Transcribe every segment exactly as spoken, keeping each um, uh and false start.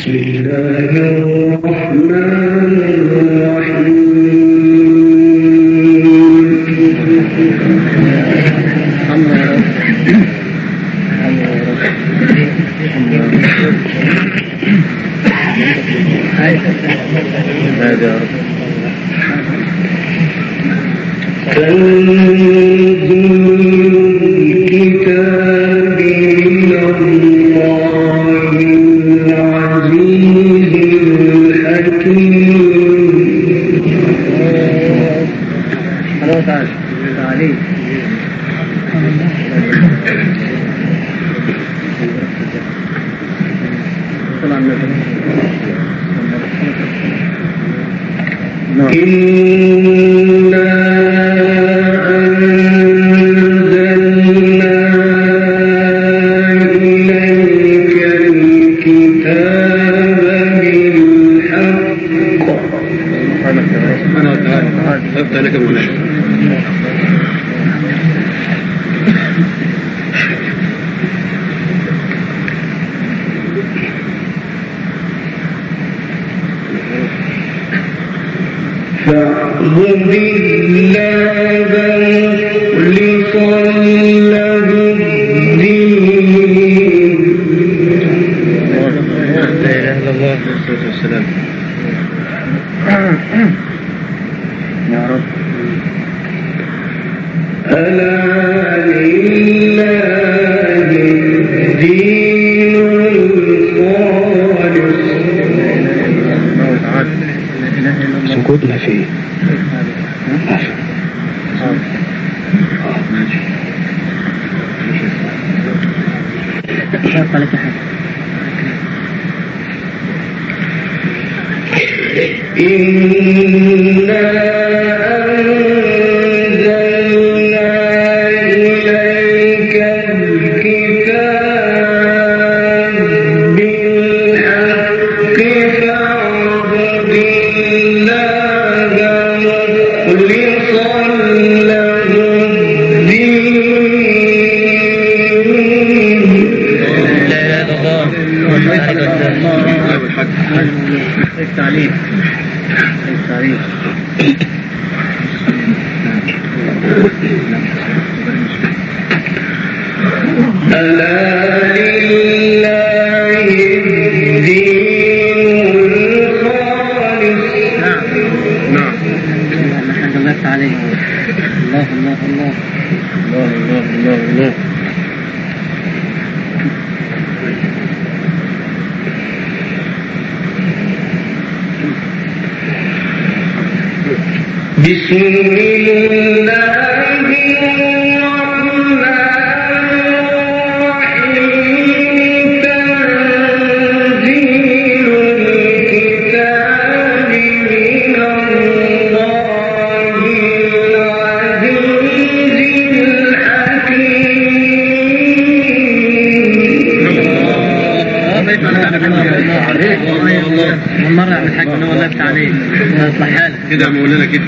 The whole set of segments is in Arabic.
بسم الله الرحمن الرحيم هذا تنزيل الكتاب من الله العزيز الحكيم. الله تعالى عليك إنا أنزلنا إليك الكتاب بالحق. سبحانه وتعالى أفتح لك مولانا. فاعبد الله مخلصا له الدين. لا إله إلا الله والصلاة والسلام. يا رب. ألا لله الدين الخالص. سكوتنا فيه ماشي. شاف لك حاجة. إنا أنزلنا إليك الكتاب بالحق فاعبد الله مخلصا له الدين. لا إله إلا الله والحق. التعليم التعليم ألا لله الدين الخالص. نعم نعم الحمد لله عليه. الله الله الله الله الله الله الله. بسم الله الرحمن الرحيم. تنزيل الكتاب من الله العزيز الحكيم. مرة على الحق انه ولا عليه اصلح حالك كده يا مولانا كده.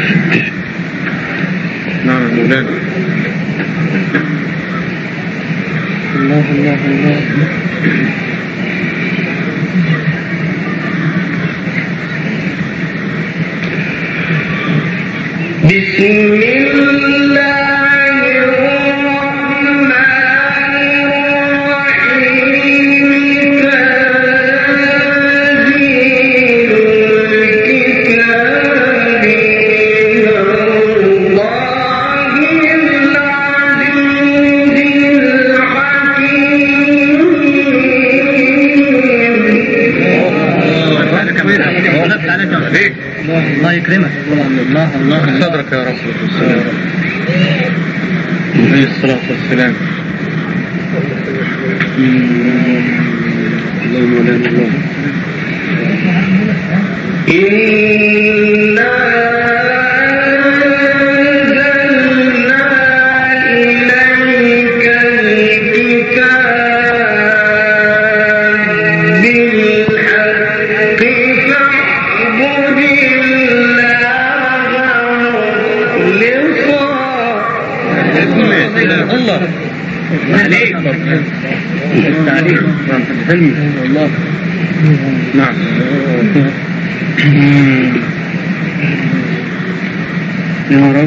نعم يا مولانا. الله الله الله. بسم الله الرحمن الرحيم. تنزيل الكتاب من الله العزيز الحكيم. الله يكرمك. الله الله صدرك يا رب. عليه الصلاة والسلام. الله مولانا الله. إنا أنزلنا إليك الكتاب بالحق فاعبد الله مخلصا. الله عليك. التعليم. الله نعم. يا رب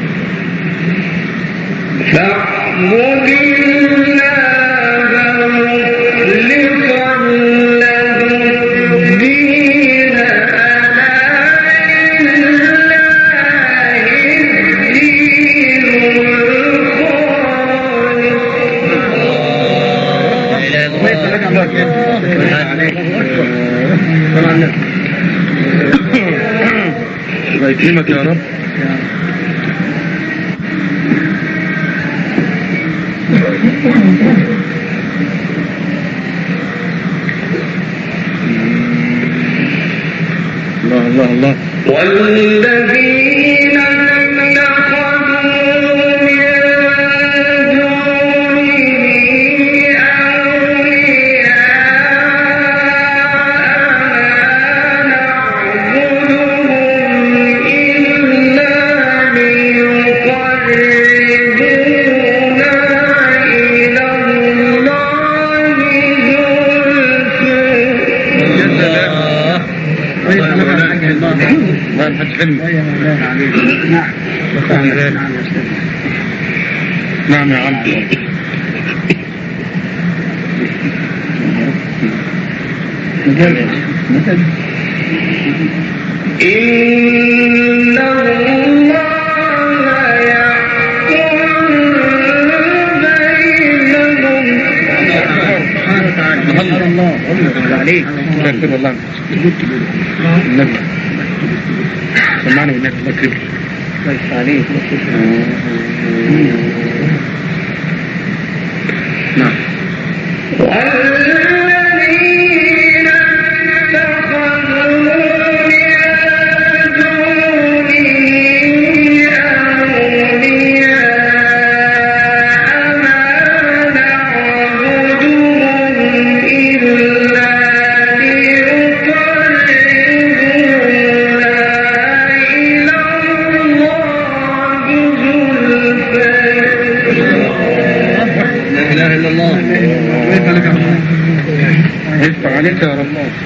فاعبد الله مخلصا له الدين ألا لله الدين الله يكرمك يا رب. الله الله الله. والذين اتخذوا من دونه أولياء نعبدهم إلا ليقربونا إلى الله زلفى. ما نحط علم. نعم يا عم. إن الله يحكم بينهم. الله عليك كافر والله. النبي سمعنا بالنبي الله يكرمك. كويس عليك. نعم. والذين اتخذوا من دونه أولياء ما نعبدهم إلا ليقربونا إلى الله زلفى. لا إله إلا الله. يفتح عليك يا رب.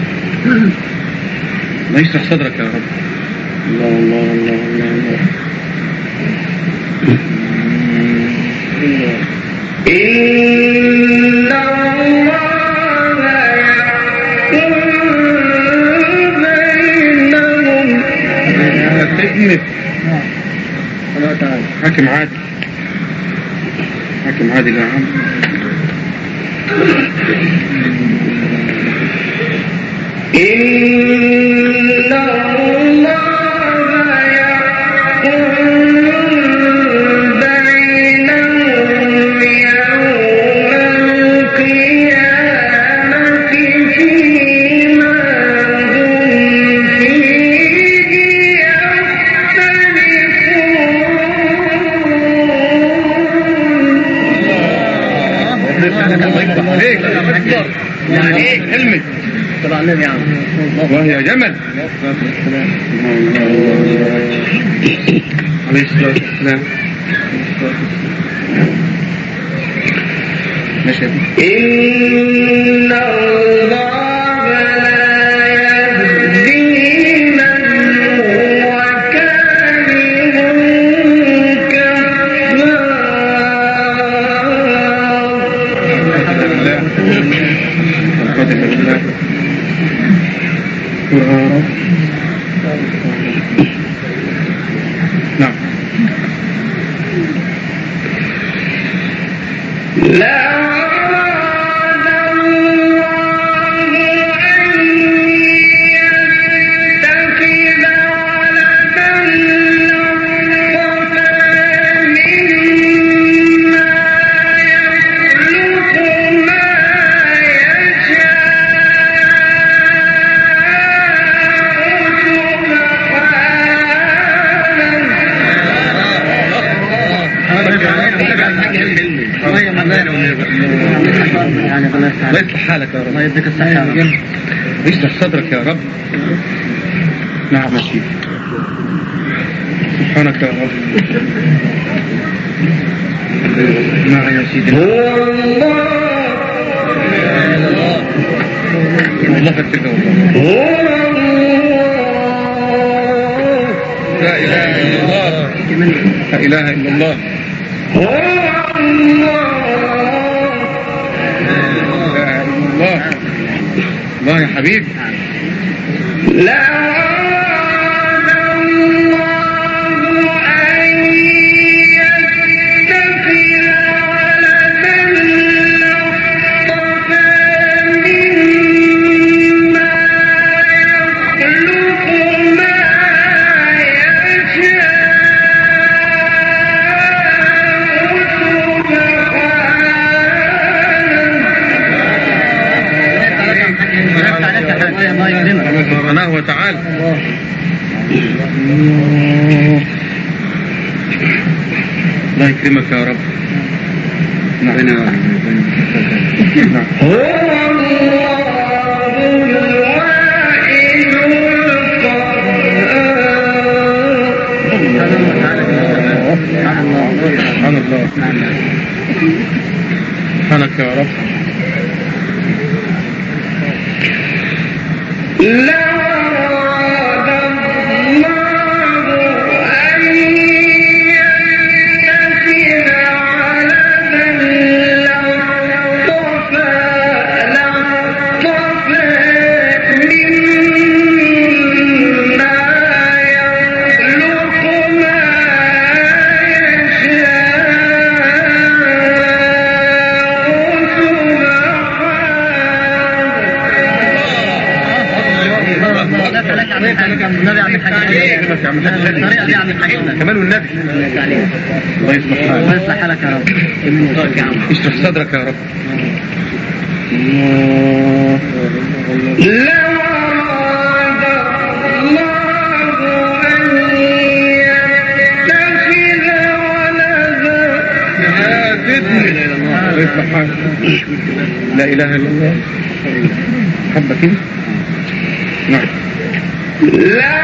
ما يشرح صدرك يا رب. الله الله الله الله الله. إن الله يحكم بينهم. تأمت الله تعالى. حاكم عادل. حاكم عادل يا عم. إن الله يحكم بينهم يوم القيامة فيما هم فيه يختلفون. يعني ايه كلمة طبعا النبي عم وهي جمل عليه الصلاة والسلام. ماشي. إن الله لا يهدي من هو كاذب نعم. لا أراد الله أن يتخذ ولدا اصطفى مما يخلق ما الله يصلح حالك يا رب. الله يديك الصحة يا رب. يشرح صدرك يا رب. نعم يا سيدي. سبحانك يا رب. نعم يا سيدي. هو الله الله يفتك والله. لا إله إلا الله. لا إله إلا الله. لا إله إلا الله. الله يا حبيبي. لا سبحانه وتعالى. الله يكرمك يا رب. نعم هو الله الواحد سبحان الله. سبحانك يا رب. لا كمان والنبي. الله يصلح حالك. الله يصلح حالك يا رب. اشرح صدرك يا رب. لا أراد الله أن يتخذ ولدا. الله يصلح حالك. لا إله إلا الله. حبة كده. نعم. لا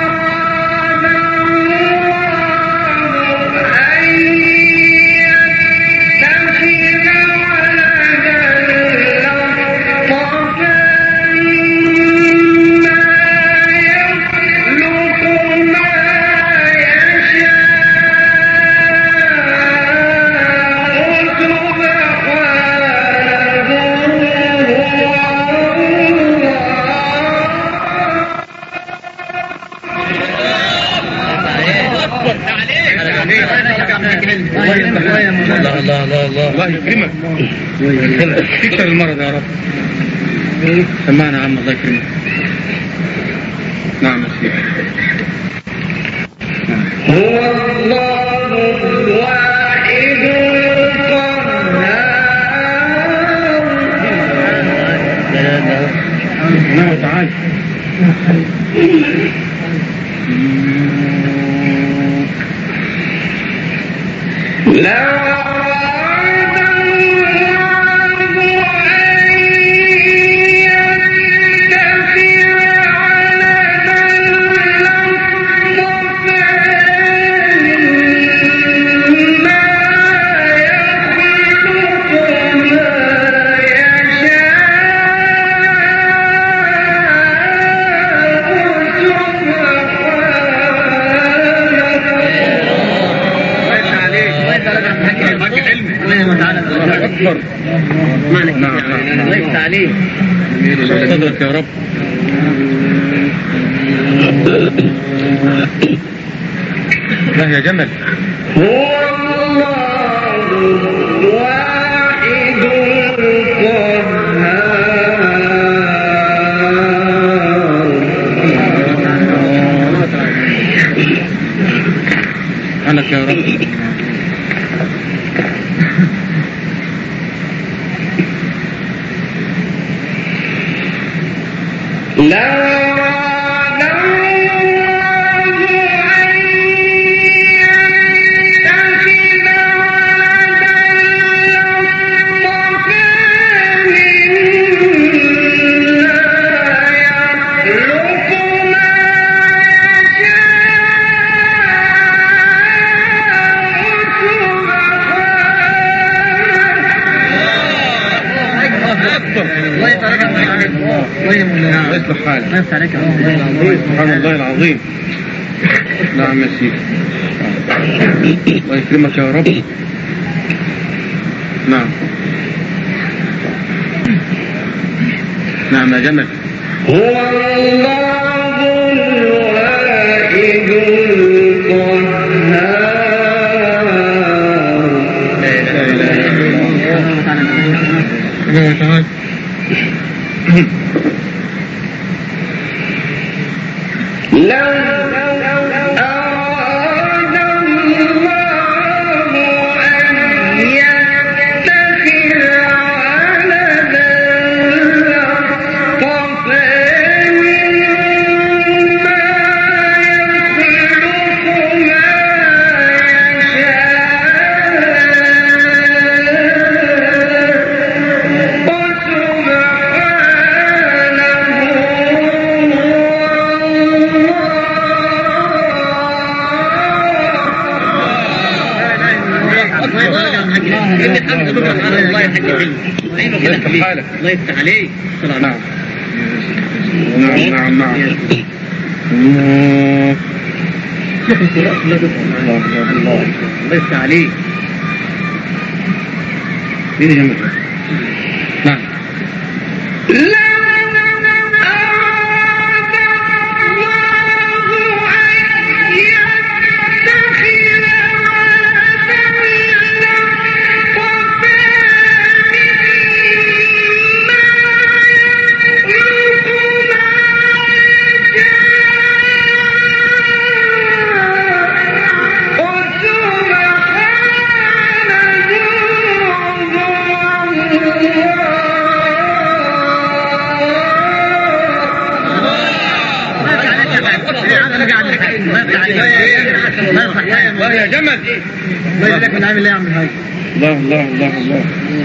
الله الله الله الله يكرمك. تكسر المرض يا رب. سمعنا عم. الله يكرمك. نعم يا سيدي. هو الله الواحد القهار. سبحانه وتعالى. لا أكبر. نعم الله يفتح عليك. صدرك يا رب. لا يا جمل. هو الله الواحد القهار. سبحانك يا رب. لا الله يبارك فيك. الله يمنع. يصلح حالك. الله يفتح عليك. سبحان الله العظيم. نعم يا سيدي. الله يكرمك يا رب. نعم. نعم يا جمل. هو الله الواحد القهار. لو أراد الله أن يتخذ ولدا لاصطفى مما يخلق ما الله يفتح حالك. الله يفتح عليك. نعم نعم نعم نعم. الله يفتح عليك. مين جنبك؟ نعم. الله يا جمل. الله يجزاك من عامل ايه يا عم الحاج. الله الله الله الله.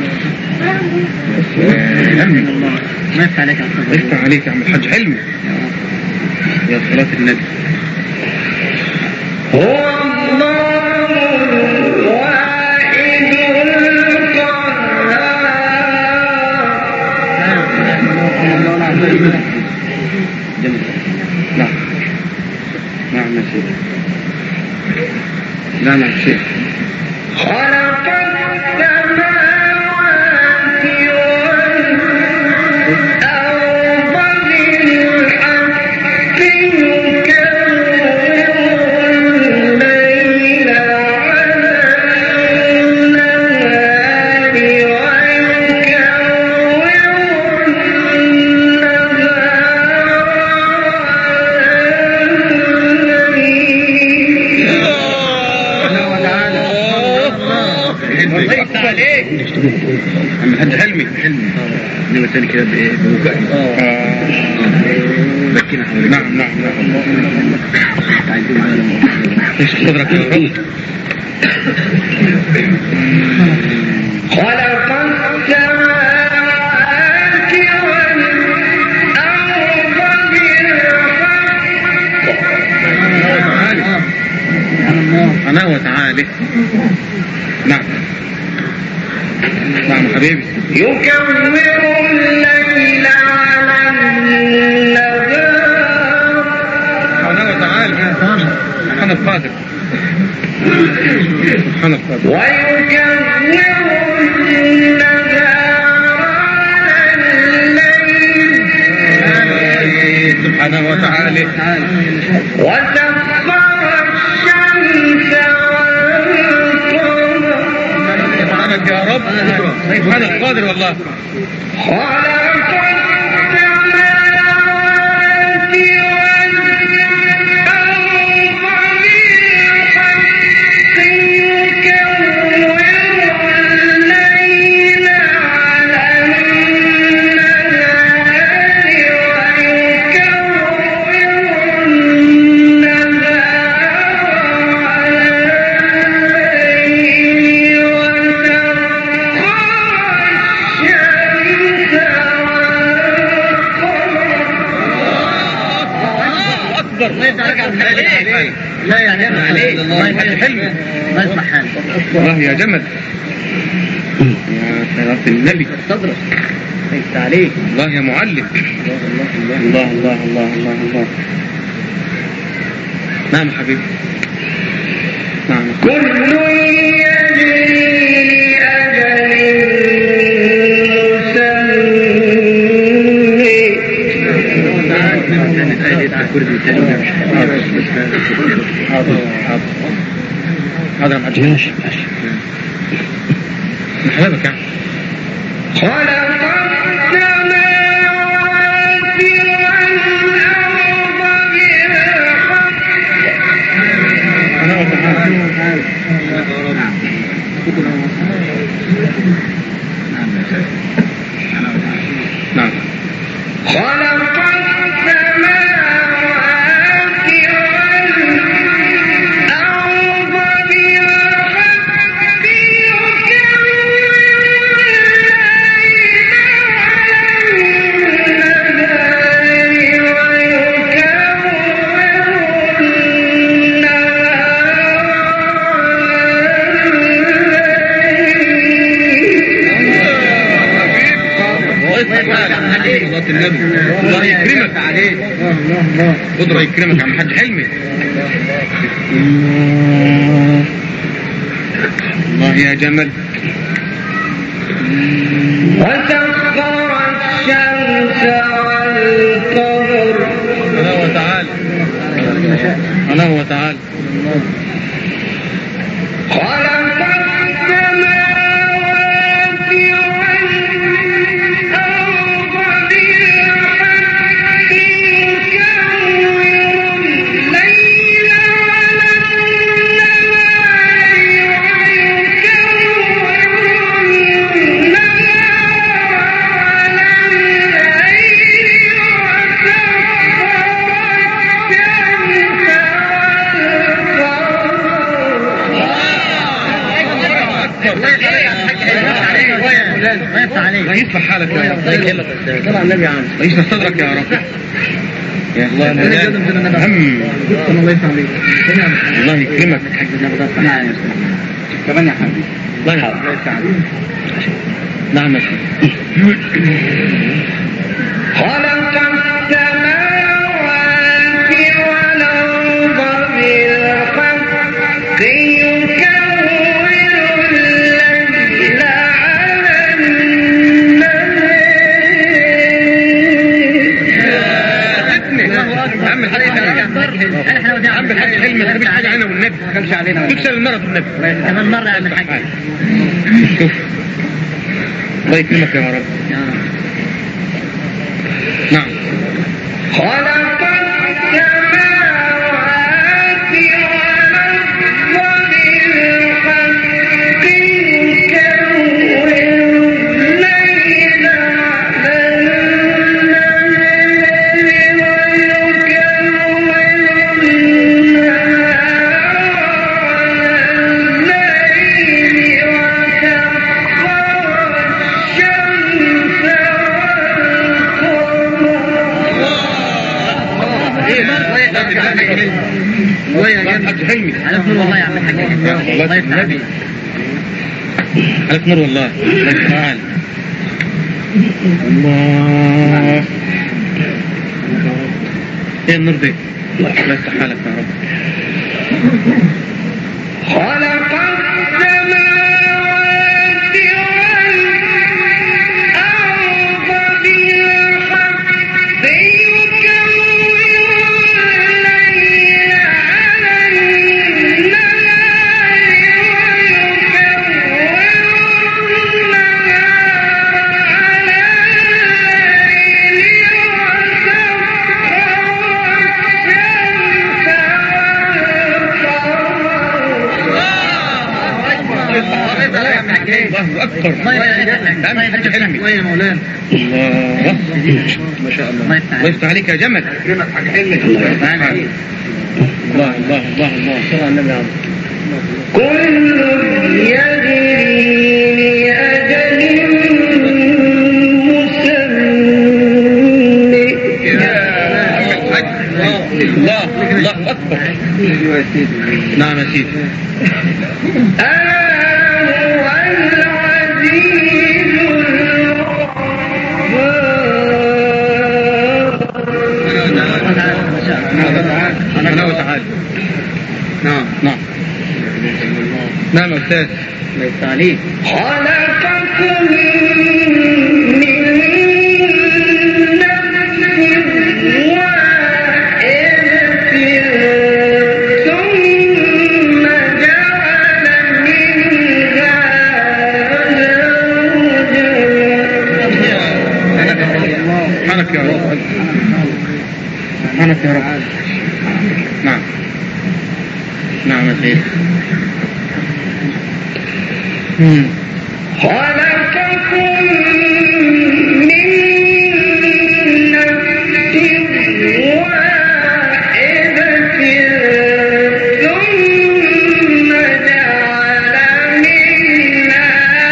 الله ما يفتح عليك يا عم. يفتح عليك يا عم الحاج حلمي. يا صلاة النبي. هو الله الواحد القهار. نعم نعم يا سيدي. نعم يا شيخ. خلق السماوات والأرض بالحق يكور الليل على النهار ويكور الله عليك. عم الحاج حلمي. حلمي انما تاني كده بايه بوجع. بكينا حواليك. نعم نعم نعم. عايزين معانا ايش صدرك يا رب. خلق السماوات والأرض بالحق. أنا وتعالى. نعم نعم حبيبي. يكور الليل على النهار. أنا وتعالى. سبحان القادر. سبحان القادر. ويكور النهار على الليل. سبحانه وتعالى. وسخر الشمس والقمر. سبحانك يا رب. سبحان القادر والله. خلق السماوات والأرض بالحق يكور الليل على النهار ويكور النهار على الليل الله يفتح عليك. لا يعني انا عليك. الله يفتح حلمي. الله يصلح حالك. الله يا جمل. يا صلاة النبي. صدرك. ليس عليك. الله يا معلم. الله الله الله الله الله. نعم يا حبيبي. نعم. كل يجري أجل هذا ما أجل ماشي ماشي محببك يعني. خلق السماوات والأرض بالحق. أنا وتعالى. نعم. خلق السماوات والأرض بالحق يكور الله يكرمك عليك. قدرة يكرمك عم حاج حلمي. الله يا جمل. وسخر الشمس والقمر. أنا وتعالى. أنا وتعالى. خلق السماوات والأرض بالحق يكور الليل على النهار ويكور النهار على الليل الله يصلح حالك يا رب. طلع النبي عام يشرح صدرك يا رب. يا الله يا مولانا. هم الله يسلمك. الله يكرمك. كمان يا حبيبي. الله يسعدك. نعم يا سيدي. خلق السماوات والأرض بالحق يكور الليل على النهار. عم الحاج عم الحاج حلمي ما تبيش حاجة عنه والنبي. ما كانش علينا. تكسر المرض والنبي. كمان مرة يا عم الحاج. شوف. الله يكرمك يا رب. نعم. خلق السماوات والأرض بالحق يكور الليل على النهار ويكور النهار على الليل وسخر الشمس حاج حلمي. على نور والله يا عم الحاج. الله يسعدك. على نور والله. الله تعالى. الله. ايه النور دي؟ الله يفتح حالك يا رب. خلق السماوات والأرض بالحق يكور الليل على النهار ويكور النهار على الليل الله أكبر. الله يسعدك. حلمي. الله يا مولانا. الله ما شاء الله. الله يفتح الله يفتح عليك يا جمل. يكرمك حاج حلمي. الله يفتح عليك. الله الله الله الله. صلى النبي عليه. كل يجري لأجل مسمى. الله الله أكبر. نعم يا سيدي. ألا هو العزيز الغفور. نعم يا أستاذ. الله يفتح عليك. خلقكم من نفس واحدة ثم جعل منها زوجها. سبحانك يا رب. سبحانك يا رب. نعم نعم يا سيدي. خلقكم من نفس واحدة ثم جعل منها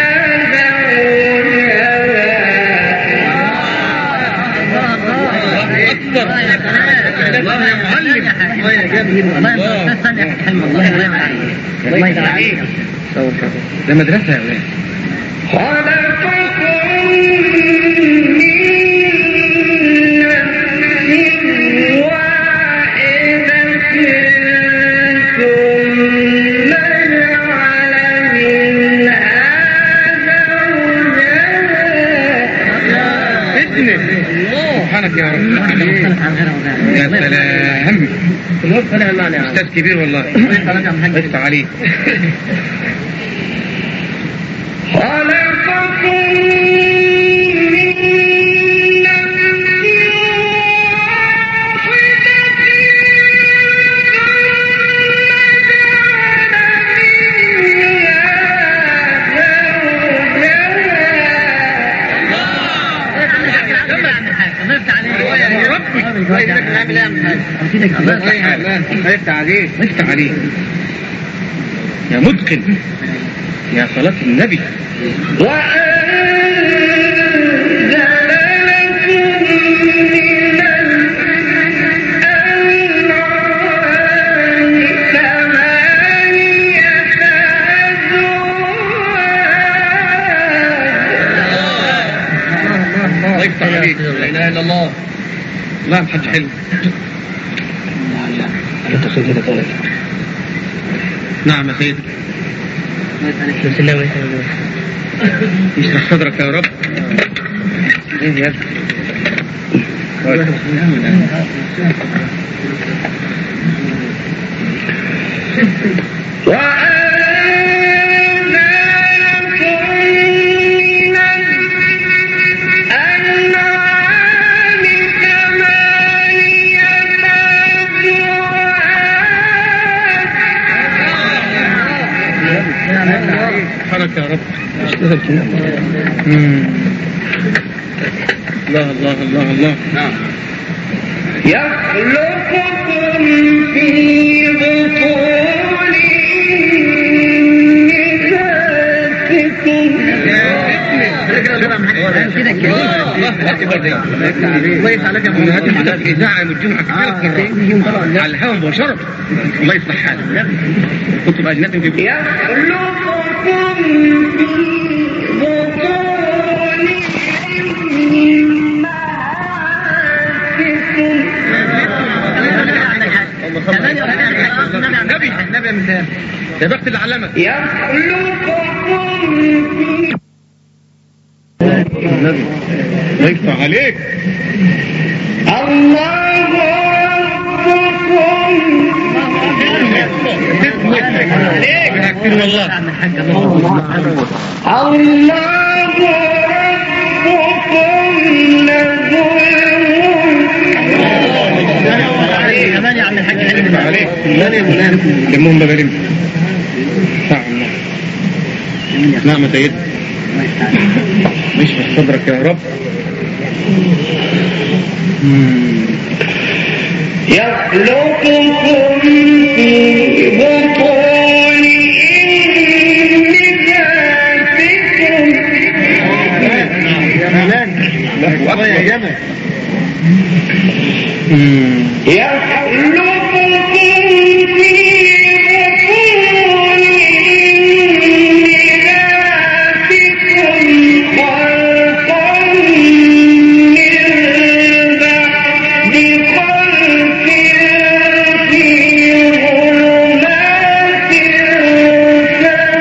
الله يا معلم. الله يا جميل. الله يا أستاذ يا حلم. الله الله يفتح عليك. ده مدرسة يا ولاد. خلقكم من نفس واحدة ثم جعل منها زوجها. ابنك. سبحانك يا رب. يا سلام. أستاذ كبير والله. افتح عليك. خلقكم من نفس واحدة افتح عليك. افتح عليك يا متقن يا صلاة النبي. وأنزل لكم من الأنعام ثمانية أزواج. الله يفتح عليك. لا إله إلا الله. لا محدش حلو. نعم يا سيدي. يشرح صدرك يا رب. ايه يا سبحانك يا رب. اشتغل كده. الله الله الله الله. نعم. يخلقكم في بطون أمهاتكم. كده كده. الله يفتح عليك يا محمد. في إذاعة يوم الجمعة كثيرة مرات على الهواء مباشرة. الله يصلح حالك. كنت بأجنبي في يخلقكم في بطون أمهاتكم. نبي نبي يا مثال. يا بخت اللي علمك. يخلقكم في النبي. الله يفتح عليك. الله ربكم. كثير والله. الله ربكم له كمان يا عم الحاج حلم عليك. لمهم بغريم. نعم يا سيد. اشرح صدرك يا رب. يخلقكم في بطون أمهاتكم. الله يا جمال. يخلقكم في بطون أمهاتكم خلقا من بعد خلق في ظلمات ثلاث.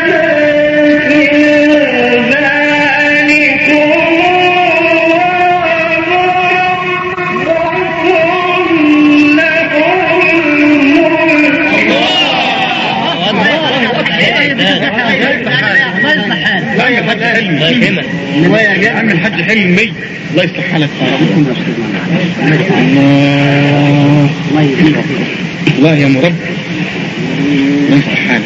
يا عم الحاج حلمي الله يصلح حالك. الله يا مرب الله يصلح حالك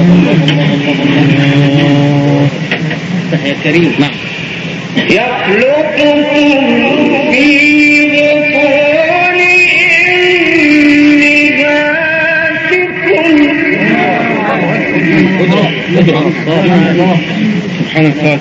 يا كريم. نعم. يخلقكم في بطون أمهاتكم سبحان الله.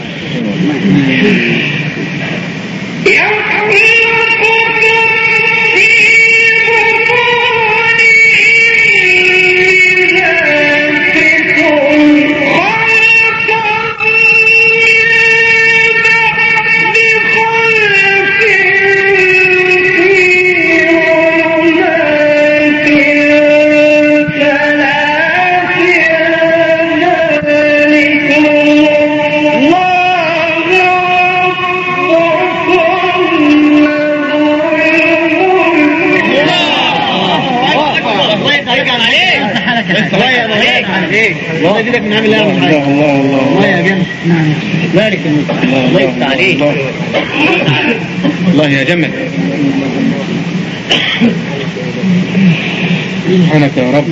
الله يزيدك من عمل الله. الله الله الله يا جمل. نعم. بارك الله يفتح عليك. الله يا جمل. سبحانك يا رب.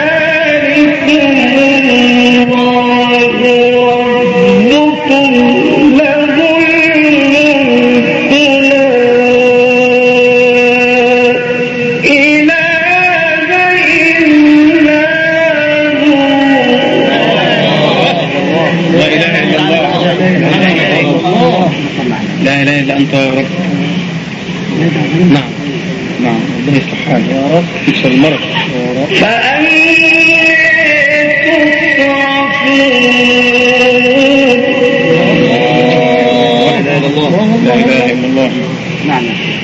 لا إله إلا أنت يا رب. نعم نعم ربنا يصلح حالك يا رب. يكسر المرض يا رب. فأنت تصرفون. لا إله إلا الله. نعم.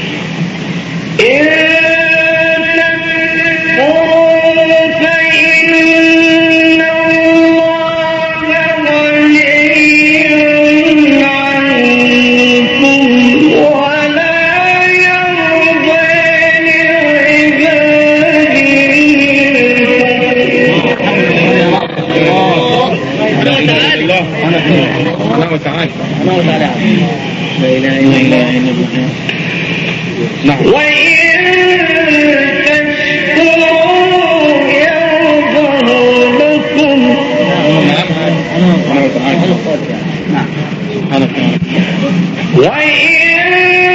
الله وتعالى. الله تعالى. لا إله إلا الله. نعم. وإن تشكروا يرضه لكم. نعم. الله وتعالى. نعم. سبحانك يا رب. وإن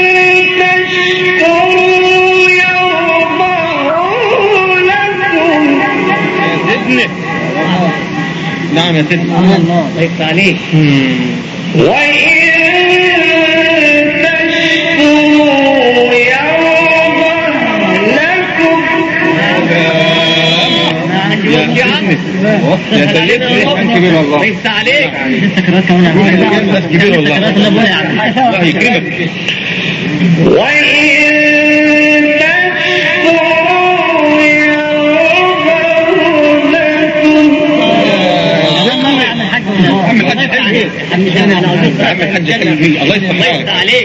تشكروا يرضه لكم. نعم يا سيدنا. الله يفتح عليك. وإن تشكروا يرضه لكم. يا سيدنا كان كبير والله. يفتح عليك. بس كبير والله. الله يكرمك. وإن تشكروا يرضه لكم. عم الحاج حلمي. عم الحاج حلمي الله يصلح حالك. عليك.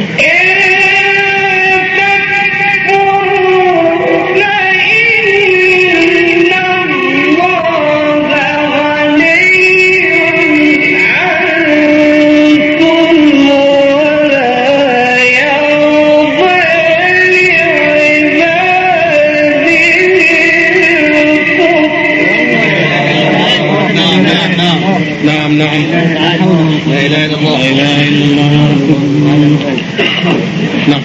نعم نعم. لا إله إلا الله. لا إله إلا الله. نعم.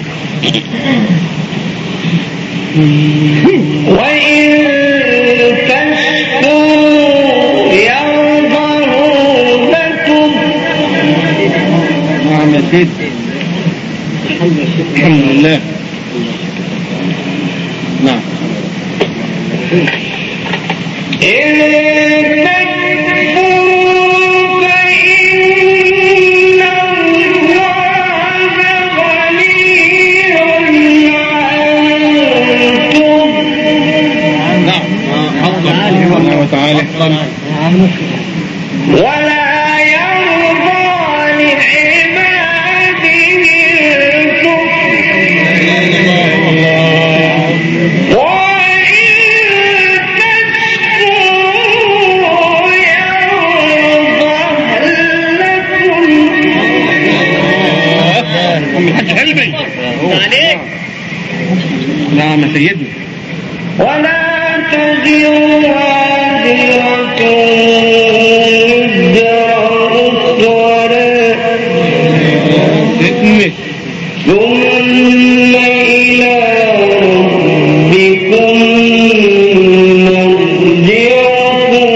وإن تشكروا يرضه لكم. نعم يا سيدي. الحمد لله. نعم. تعالى. ولا يرضى لعباده الكفر وإن تشكروا أم الحج حلمي عليك. نعم يا سيدنا. ولا تزر وازرة وزر أخرى ستمت ثم إلى ربكم مرجعكم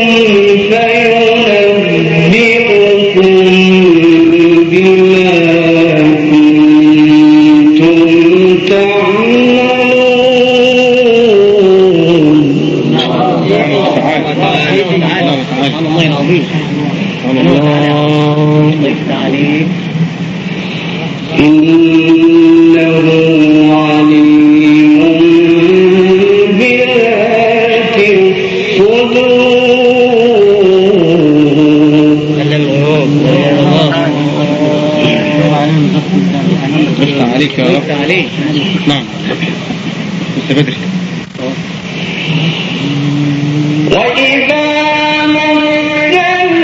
فينبئكم بما كنتم تعملون. الله العظيم. الله يفتح عليك. إنه عليم بذات الصدور. يفتح عليك يا رب. يفتح عليك. نعم لسه بدري. وإذا مس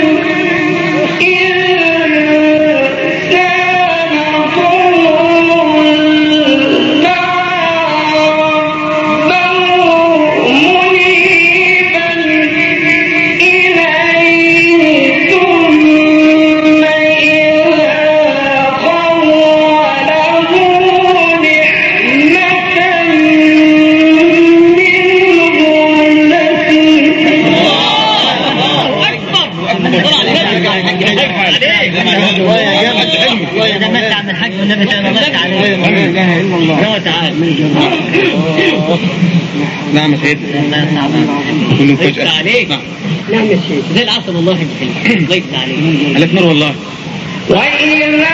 الإنسان ضر دعا ربه منيبا إليه ثم إذا خوله تمتع من الحج والنبي تمتع عليه. لا اله الا الله. تعالى. نعم يا سيدنا. كله مفاجأة. عليك. نعم. نعم يا شيخ. زي العسل والله في الحلم. الله يفتح عليك. عليك نور والله. وإذا مس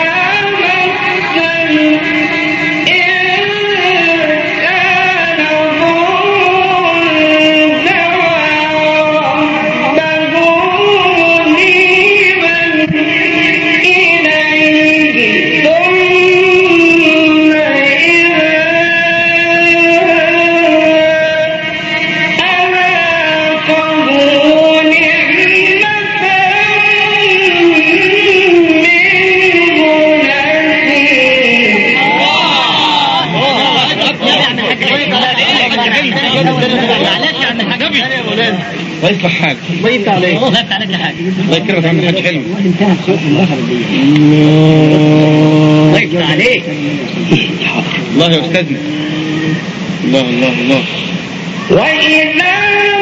ويصلح حالك. الله يفتح عليك. الله يفتح عليك حاجة. الله يكرمك يا عم الحاج حلمي. انتهى صوت الآخر دي. الله يفتح عليك. الله يا أستاذنا. الله الله الله. وإذا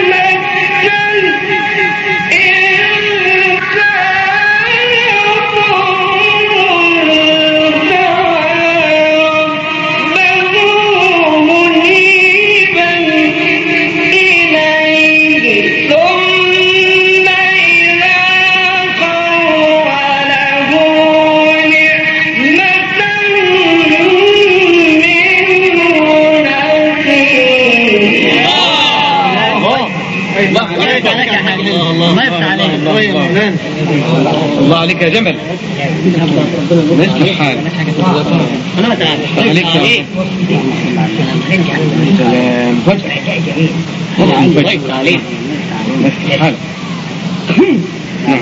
الله عليك يا جمل. نصلح حالك. أنا تعالى. عليك يا سلام. فجأة. الله يفتح عليك. نصلح حالك. نعم.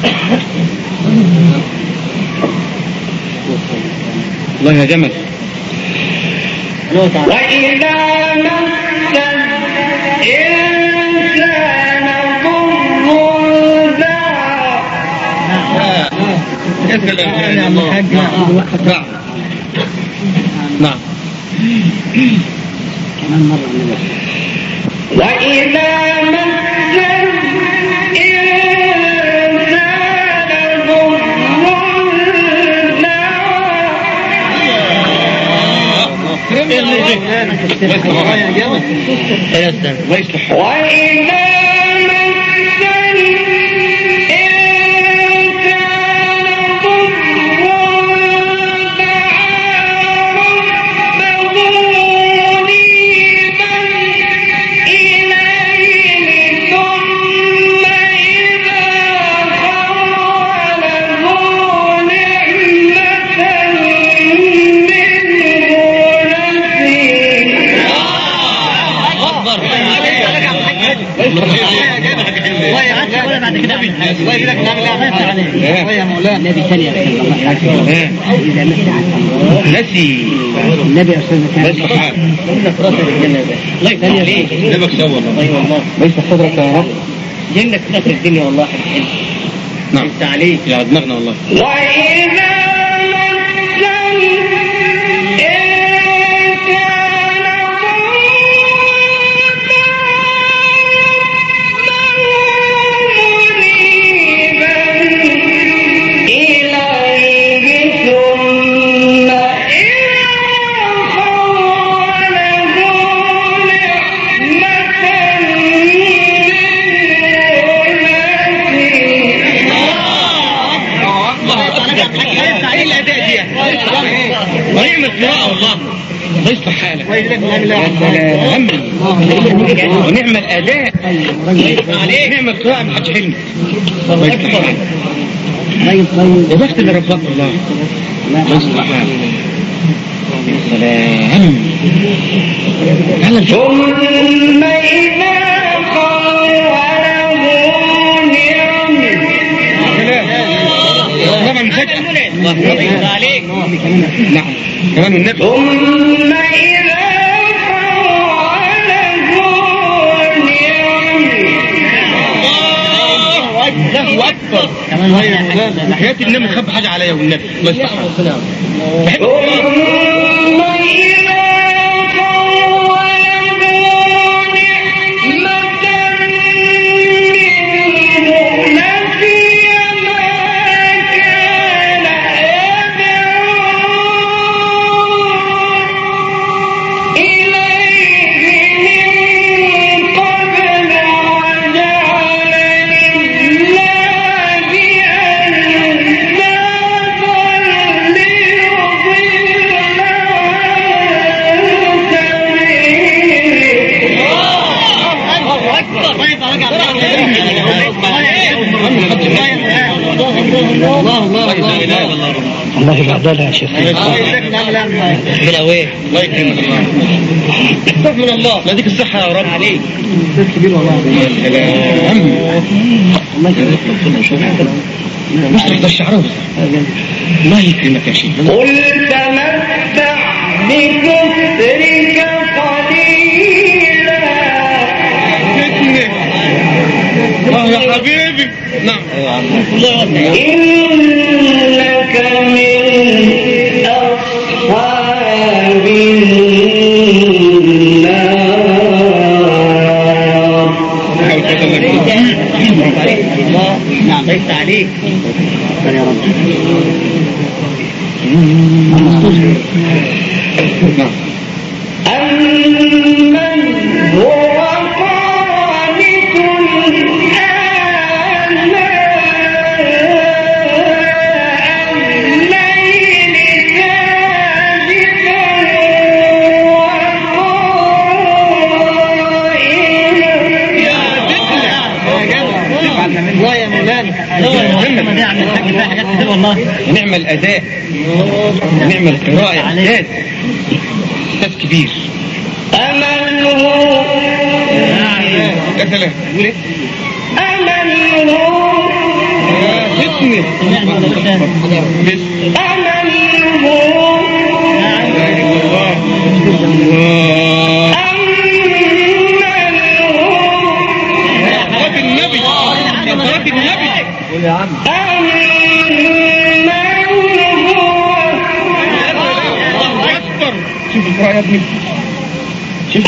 الله يا جمل. وإذا مس الإنسان ضر دعا يا سلام يا الله. نعم. نعم. كمان مرة من وإذا مس الإنسان ضر الله يصلح. وإذا بعد كده الله يجزاك نعمل ايه يا مولانا النبي ثانيه اذا نسي النبي يا استاذ كان ليس حال قلنا في راس الجنه الله يفتح عليك نبك سوى والله اي والله ليس صدرك يا رب جنك في الدنيا والله حلو نعم يفتح عليك يا دماغنا والله وإذا ونعم القراءة والله الله يصلح حالك ونعم الأداء نعم القراءة ما حدش حلم الله يصلح حالك يا بخت اللي ربك الله الله يصلح حالك سلام ثم إذا خوله طبعا فجأة الله عليك نعم كمان النبي ثم إذا خوله الله أكبر حياة النبي خب حاجة عليا والنبي الله يصلح حالك بحب الله يبعدها يا شيخ بلا وين الله يكرمك الله من الله لا ديك الصحة يا رب عليك كبير والله الله يكرمك مش تحضر الشعر الله يكرمك يا شيخ قل تمتع بكفرك قليلا اه يا حبيبي نعم إنك من أصحاب النار نعم ليس عليك يا رب أمن هو قانت نعم الأداء نعم القراءة إعداد أستاذ كبير أمن هو يا سلام قول إيه أمن هو فتنة أمن هو صلاة النبي صلاة النبي قول يا عم شوف القراءة يا ابني شوف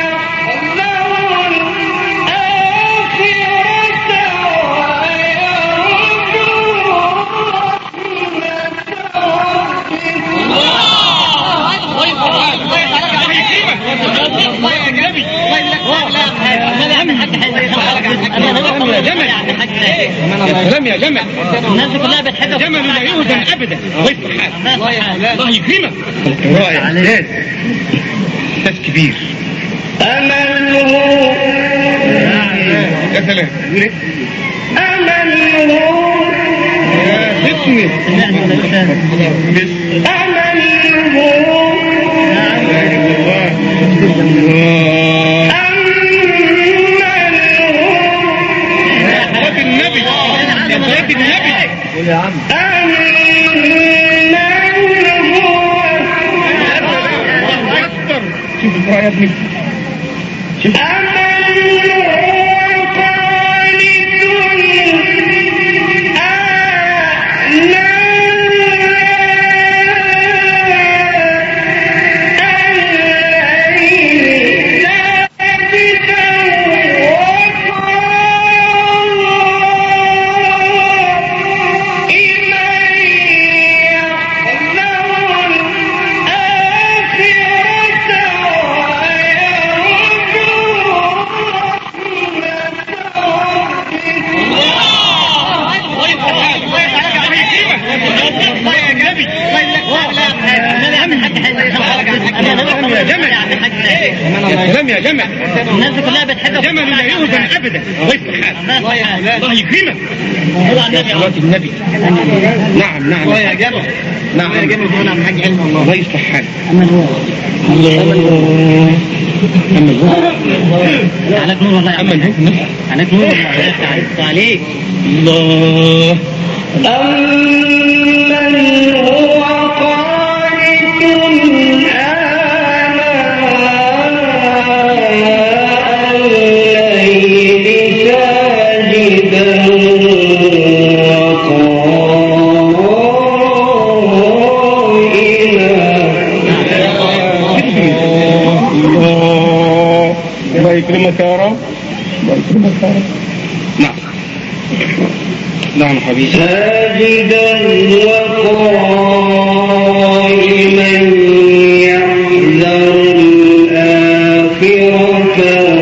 إليه جمل يا سلام يا جمل الناس كلها بتحبك جمل لا يهزم ابدا الله يصلح حالك الله يكرمك رائع استاذ استاذ كبير أمله يا سلام أمله باسمي صلاة النبي يا صلاة النبي قول يا عم أكبر شوف القراءة يا ابني شوف يا جمل الناس كلها بتحبك جمل لا يهزم ابدا الله يصلح حالك الله يكرمك صلاة النبي نعم نعم يا جمل نعم يا جمل هنا عم حاج علم الله الله يصلح حالك عليك نور والله اما الهيك عليك نور والله عليك الله أمن هو قانت آناء الليل ساجدا الله يكرمك يا رب الله يكرمك يا رب نعم نعم حبيبي ساجدا وقائما يحذر الآخرة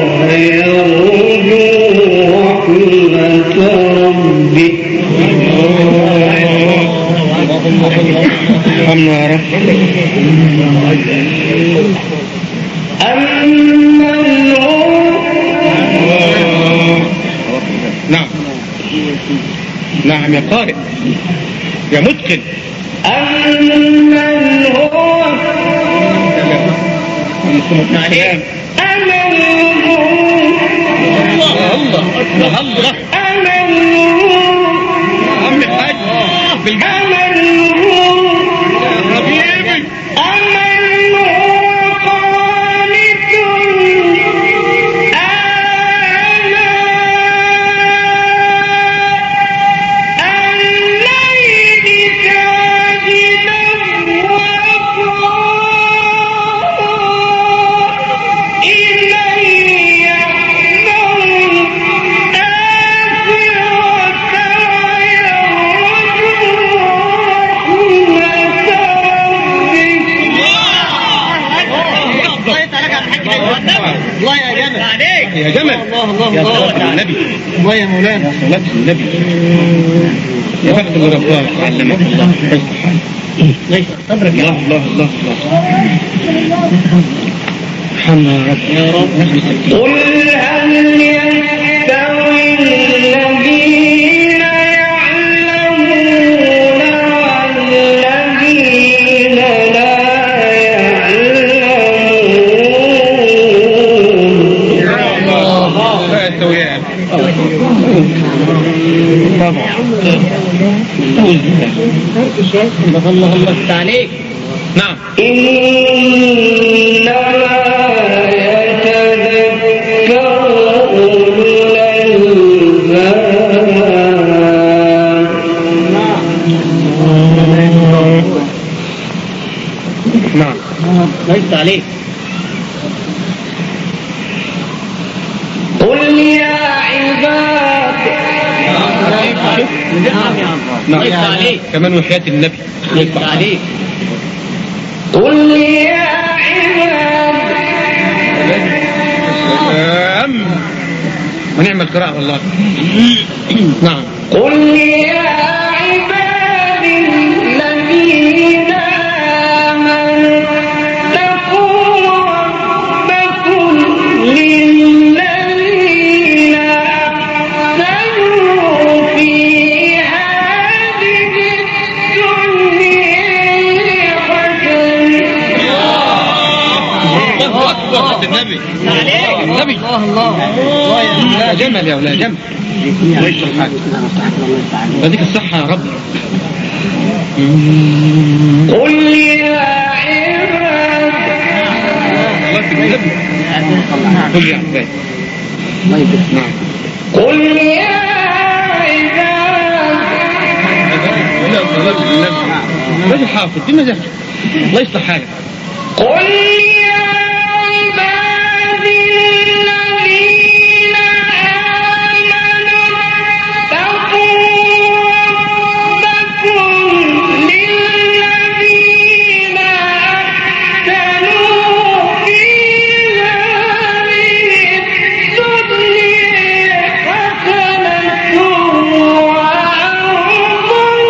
ويرجو رحمة ربه ارحمنا يا رب أمن هو نعم نعم يا قارئ يا متقن أمن هو عليك أمن هو الله الله الله أمن عم الحاج بالجنة أمن يا حبيبي أمن هو قانت آناء الليل ساجدا وقائما يحذر الله يا جمل عليك يا جمل الله الله يا الله صلاة النبي الله يا مولانا يا صلاة النبي يا بخت اللي رباه علمك الله يصلح حالك ليس صبرك يا الله رب الله الله الله ارحمنا يا رب يا رب قل هل يستوي الذين يعلمون والذين لا يعلمون لا يستويان طبعا الله الله عليك نعم إنما يتذكر أولو الألباب نعم ليس عليك قل يا عباد نعم يا الله نعم ليس عليك كمان وحياة النبي ليس عليك قل يا عباد سلام ونعم القراءة والله. نعم. قل يا عبادي الذين آمنوا اتقوا ربكم للذين أحسنوا في هذه الدنيا حسنة. الله أكبر. النبي النبي الله الله لا جمل يا ولا جمل. بديك الصحة يا رب. قل يا عباد قل يا عباد. نعم. قل يا عباد بدي حافظ دي مزاج الله يصلح حالك. قل يا عبادي الذين آمنوا اتقوا ربكم للذين أحسنوا في هذه الدنيا حسنة وأرض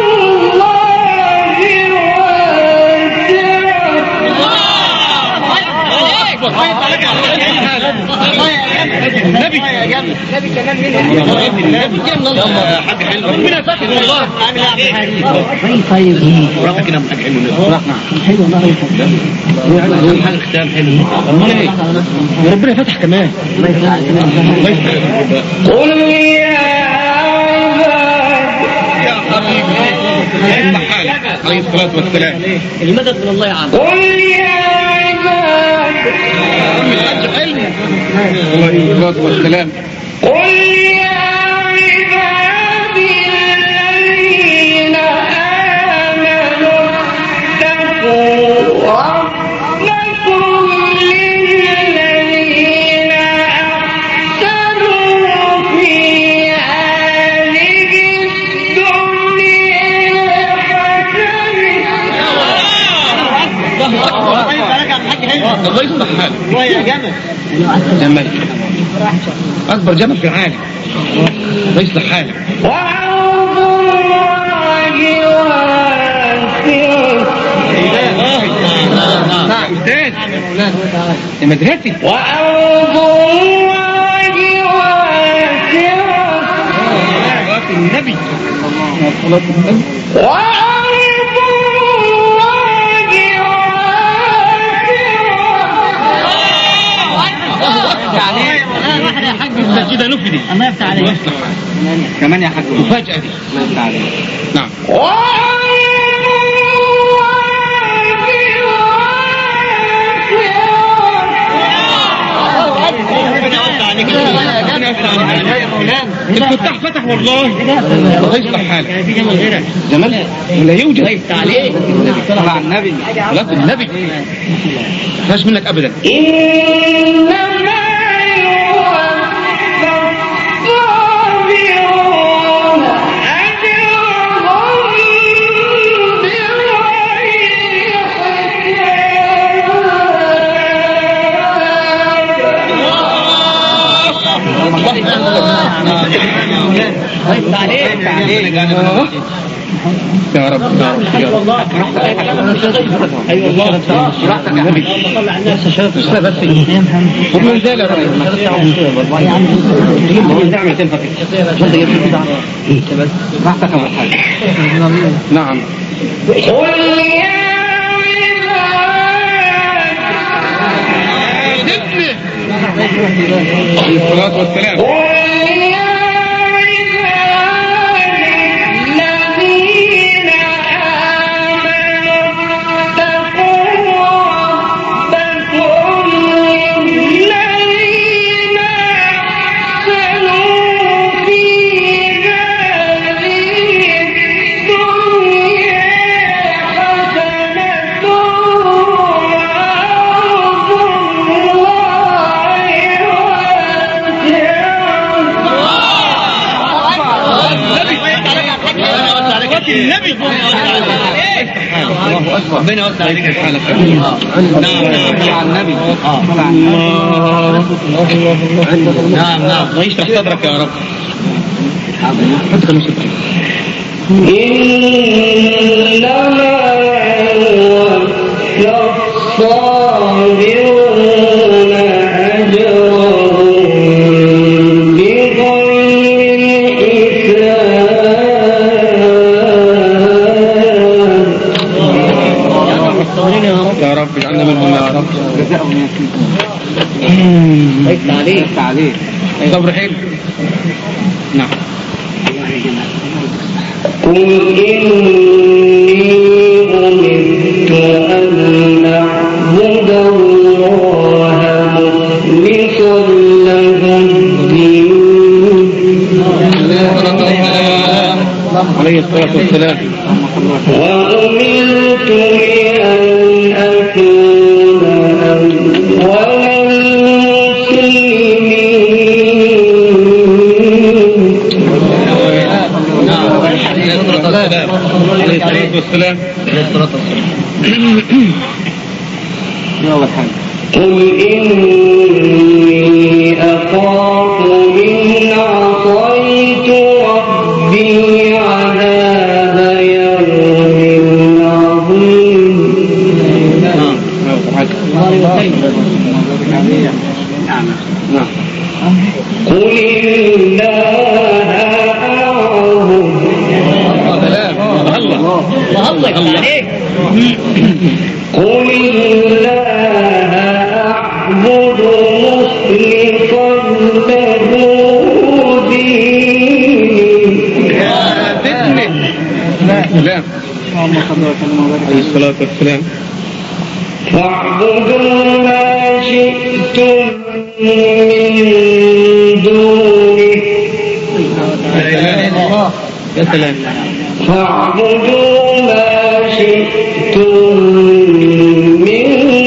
النبي النبي كمان منها النبي حاج حلو ربنا يفتح والله. طيب ورافق كده حاج حلو حلو والله. حاجه ختام حلو. وربنا فتح كمان. قل يا عباد يا حبيبي يفتح حالك عليه الصلاه والسلام. المدد من الله يا عم. قل يا عباد حاج حلو عليه الصلاه والسلام. قل يا عبادي الذين آمنوا اتقوا ربكم للذين أحسنوا في هذه الدنيا حسنة. الله يصلح حالك. يا جمل جمل اكبر جمل في العالم. الله يصلح حالك. وأرض الله واسعة. استاذ يا مدرستي. وأرض الله واسعة. النبي وأرض الله واحد يا حاج كده نفدي. الله يفتح عليك. كمان يا حاج مفاجأة دي. الله يفتح عليك. نعم. الفتاح فتح والله. الله يصلح حالك. في جمل غيرك. جمال ولا يوجد. الله يفتح عليك. صلى على النبي. صلاة النبي مفيهاش منك ابدا. إنما الصابرون أجرهم بغير يا رب يا رب. ايوه والله راحتك يا نبي. مش لا بس هم رجال يا رب. نعمل تنفع راحتك يا حاج. نعم. قل يا عليه الصلاة والسلام. قل يا عبادي الذين آمنوا اتقوا ربكم للذين أحسنوا في هذه الدنيا حسنة وأرض الله النبي يفتح حالك. الله اكبر. ربنا يوسع عليك حالك. نعم نعم على النبي. اه نعم نعم الله يشرح صدرك يا رب. ادخل وسط. إنما الصابرون أجرهم بغير حساب. يا رب اجعلنا منهم يا رب. جزاهم ليس عليك ليس عليك. صبر حلو. نعم. قل إني أمرت أن أعبد الله مخلصا له الدين عليه الصلاة والسلام. وأمرت لأن أكون أول عليه الصلاة والسلام. عليه الصلاة والسلام. قل إني أخاف إن عصيت ربي عذاب يوم عظيم. قل الله أعبد. الله عليك. قل الله أعبد مخلصا له ديني. لا عليه الصلاة والسلام. فاعبدوا ما شئتم من دونه. يا سلام. فاعبدوا ما شئتم من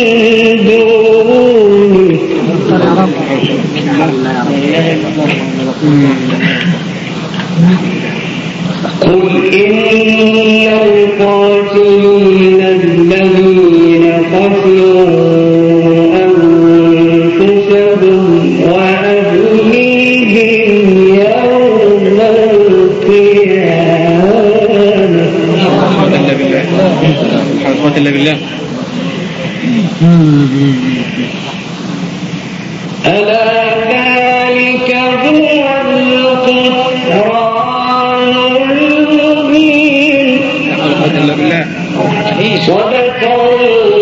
دونه. قل إن القاتلين الذين خسروا أنفسهم وأهليهم يوم القيامة. حرمات الله بالله. ألا ذلك هو الخسران المبين. حرمات الله بالله. صدق الله